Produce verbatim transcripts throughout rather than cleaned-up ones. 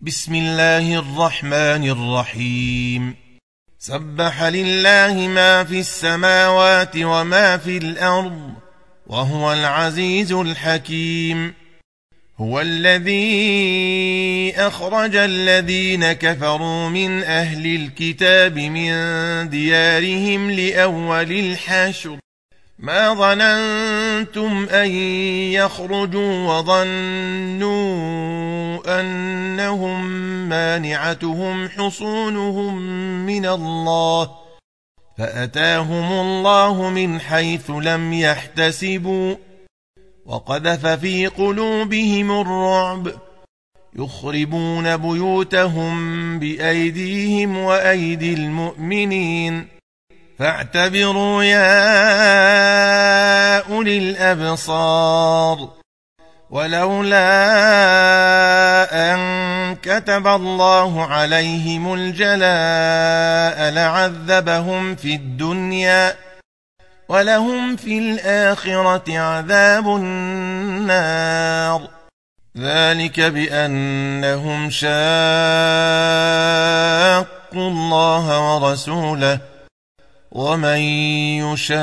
بسم الله الرحمن الرحيم سبح لله ما في السماوات وما في الأرض وهو العزيز الحكيم. هو الذي أخرج الذين كفروا من أهل الكتاب من ديارهم لأول الحشر ما ظننتم أن يخرجوا وظنوا أنهم مانعتهم حصونهم من الله فأتاهم الله من حيث لم يحتسبوا وقذف في قلوبهم الرعب يخربون بيوتهم بأيديهم وأيدي المؤمنين فاعتبروا يا أولي الأبصار. ولولا أن كتب الله عليهم الجلاء لعذبهم في الدنيا ولهم في الآخرة عذاب النار ذلك بأنهم شاقوا الله ورسوله ومن يشاق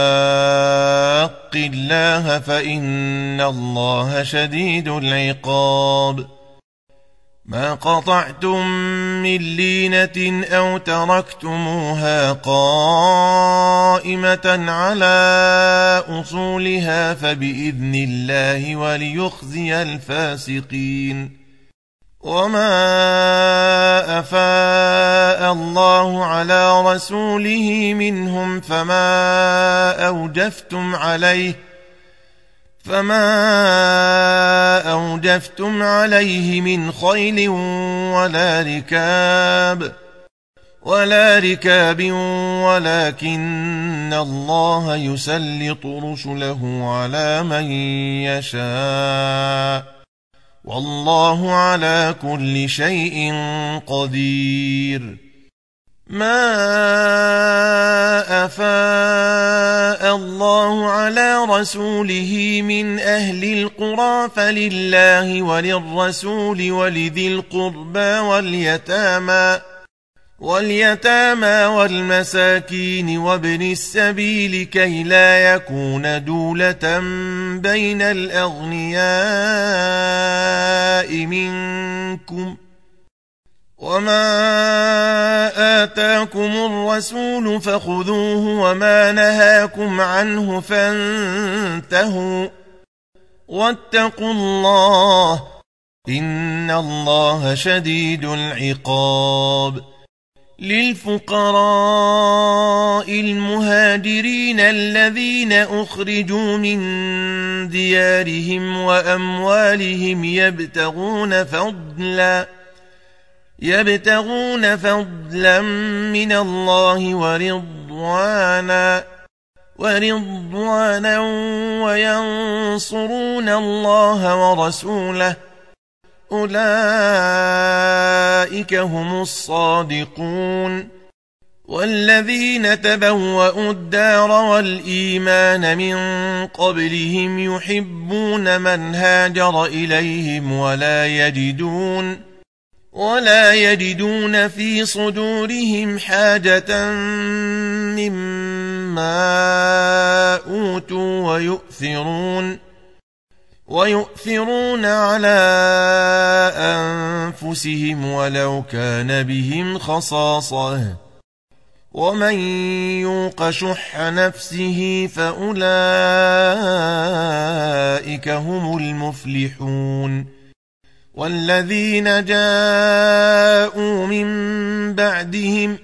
الله فإن الله شديد العقاب. ما قطعتم من لينة أو تركتموها قائمة على أصولها فبإذن الله وليخزي الفاسقين. وما أفاء الله على رسوله منهم فما أوجفتم عليه فما أوجفتم عليه من خيل ولا ركاب ولا ركاب ولكن الله يسلط رسله على من يشاء والله على كل شيء قدير. ما أفاء الله على رسوله من أهل القرى فلله وللرسول ولذي القربى واليتامى واليتامى والمساكين وابن السبيل كي لا يكون دولة بين الأغنياء منكم وما آتاكم الرسول فخذوه وما نهاكم عنه فانتهوا واتقوا الله إن الله شديد العقاب. للفقراء المهاجرين الذين أخرجوا من ديارهم وأموالهم يبتغون فضلا يبتغون فضلا من الله ورضوانا ورضوانا وينصرون الله ورسوله أولئك هم الصادقون. والذين تبوأوا الدار والإيمان من قبلهم يحبون من هاجر إليهم ولا يجدون ولا يجدون في صدورهم حاجة مما أوتوا ويؤثرون ويؤثرون على أنفسهم ولو كان بهم خصاصة ومن يوق شح نفسه فأولئك هم المفلحون. والذين جاءوا من بعدهم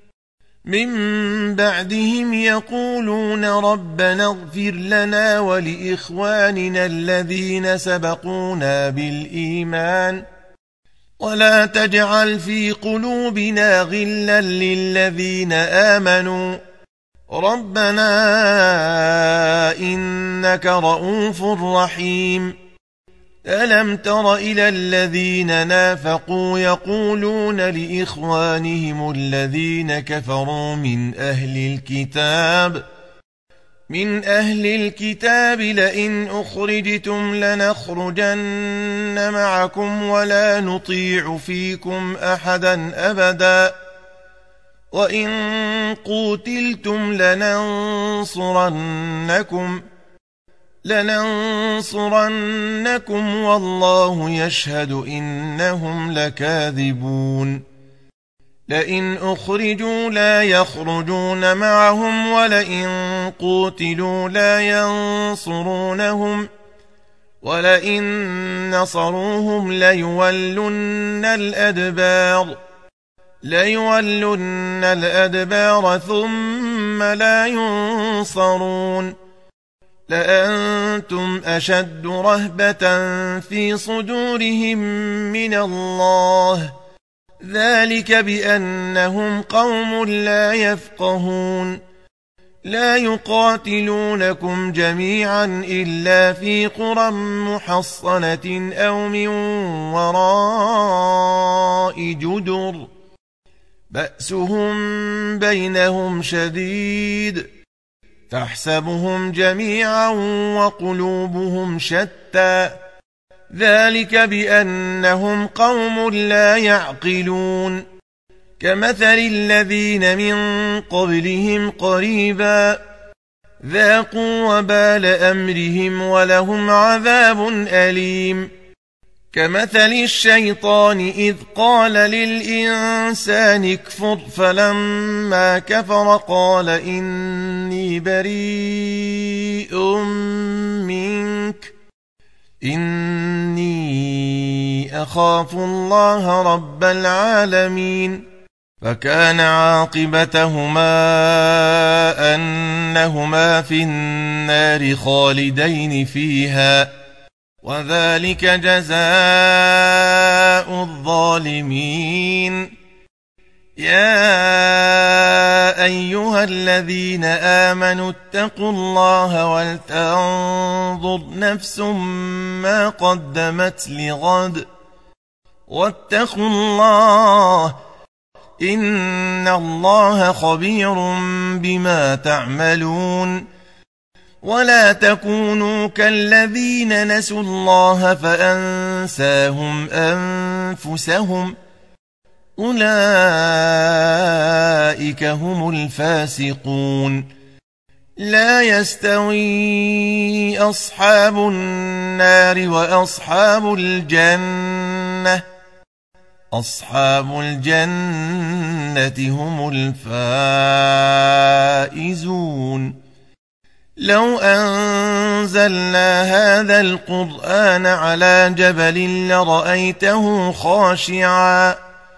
من بعدهم يقولون ربنا اغفر لنا ولإخواننا الذين سبقونا بالإيمان ولا تجعل في قلوبنا غلا للذين آمنوا ربنا إنك رؤوف رحيم. ألم تر إلى الذين نافقوا يقولون لإخوانهم الذين كفروا من أهل الكتاب من أهل الكتاب لئن أخرجتم لنخرجن معكم ولا نطيع فيكم أحدا أبدا وإن قوتلتم لننصرنكم لننصرنكم والله يشهد إنهم لكاذبون لئن أخرجوا لا يخرجون معهم ولئن قوتلوا لا ينصرونهم ولئن نصروهم ليولن الأدبار ليولن الأدبار ثم لا ينصرون لأنتم أشد رهبة في صدورهم من الله ذلك بأنهم قوم لا يفقهون لا يقاتلونكم جميعا إلا في قرى محصنة أو من وراء جدر بأسهم بينهم شديد تحسبهم جميعا وقلوبهم شتى ذلك بأنهم قوم لا يعقلون كمثل الذين من قبلهم قريبا ذاقوا وبال أمرهم ولهم عذاب أليم كمثل الشيطان إذ قال للإنسان اكفر فلما كفر قال إني بريء منك إني أخاف الله رب العالمين فكان عاقبتهما أنهما في النار خالدين فيها وذلك جزاء الظالمين يا أيها الذين آمنوا اتقوا الله ولتنظر نفس ما قدمت لغد واتقوا الله إن الله خبير بما تعملون ولا تكونوا كالذين نسوا الله فأنساهم أنفسهم أولئك هم الفاسقون لا يستوي أصحاب النار وأصحاب الجنة أصحاب الجنة هم الفائزون لو أنزلنا هذا القرآن على جبل لرأيته خاشعا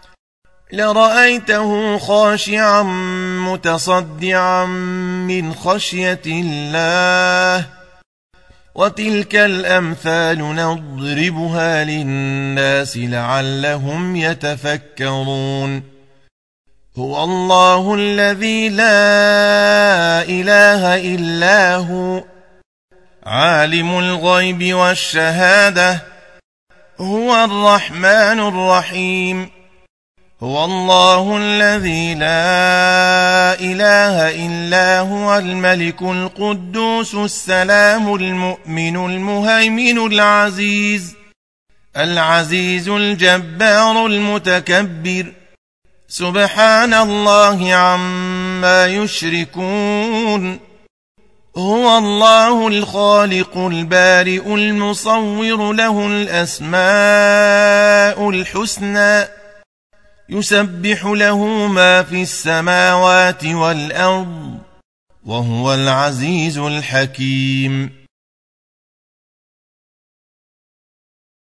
لرأيته خاشعا متصدعا من خشية الله وتلك الأمثال نضربها للناس لعلهم يتفكرون هو الله الذي لا إله إلا هو عالم الغيب والشهادة هو الرحمن الرحيم هو الله الذي لا إله إلا هو الملك القدوس السلام المؤمن المهيمن العزيز العزيز الجبار المتكبر سبحان الله عما يشركون هو الله الخالق البارئ المصور له الأسماء الحسنى يسبح له ما في السماوات والأرض وهو العزيز الحكيم